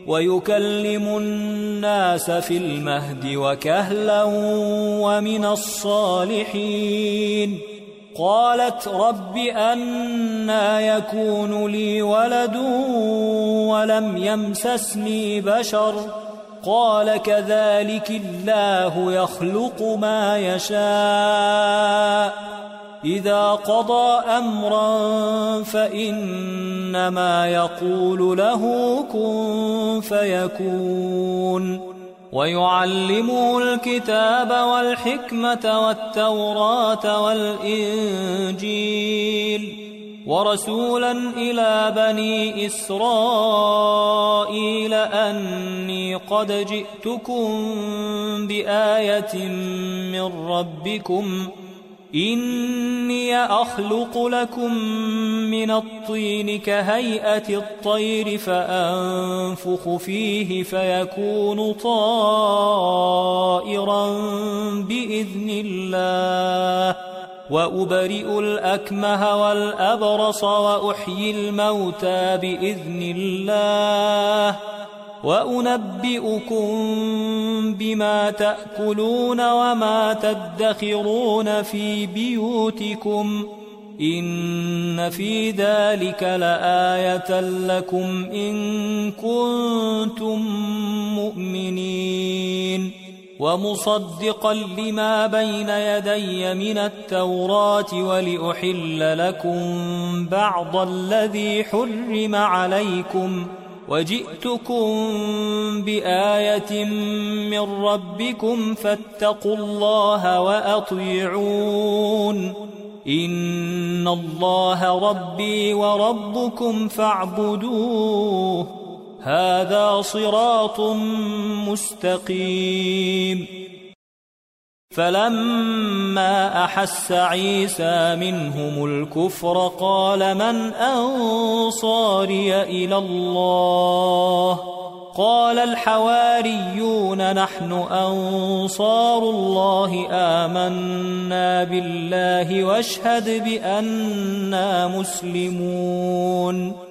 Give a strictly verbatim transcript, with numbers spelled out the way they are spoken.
ويكلم الناس في المهد وكهلا ومن الصالحين. قالت رب أنى يكون لي ولد ولم يمسسني بشر قال كذلك الله يخلق ما يشاء إذا قضى أمرا فإنما يقول له كن فيكون. ويعلمه الكتاب والحكمة والتوراة والإنجيل ورسولا إلى بني إسرائيل أني قد جئتكم بآية من ربكم إني أخلق لكم من الطين كهيئة الطير فأنفخ فيه فيكون طائرا بإذن الله وأبرئ الأكمه والأبرص وأحيي الموتى بإذن الله وأنبئكم بما تأكلون وما تدخرون في بيوتكم إن في ذلك لآية لكم إن كنتم مؤمنين. ومصدقا لما بين يدي من التوراة ولأحل لكم بعض الذي حرم عليكم وجئتكم بآية من ربكم فاتقوا الله وأطيعون إن الله ربي وربكم فاعبدوه هذا صراط مستقيم. فلما أحس عيسى منهم الكفر قال من أنصاري إلى الله قال الحواريون نحن أنصار الله آمنا بالله واشهد بأننا مسلمون.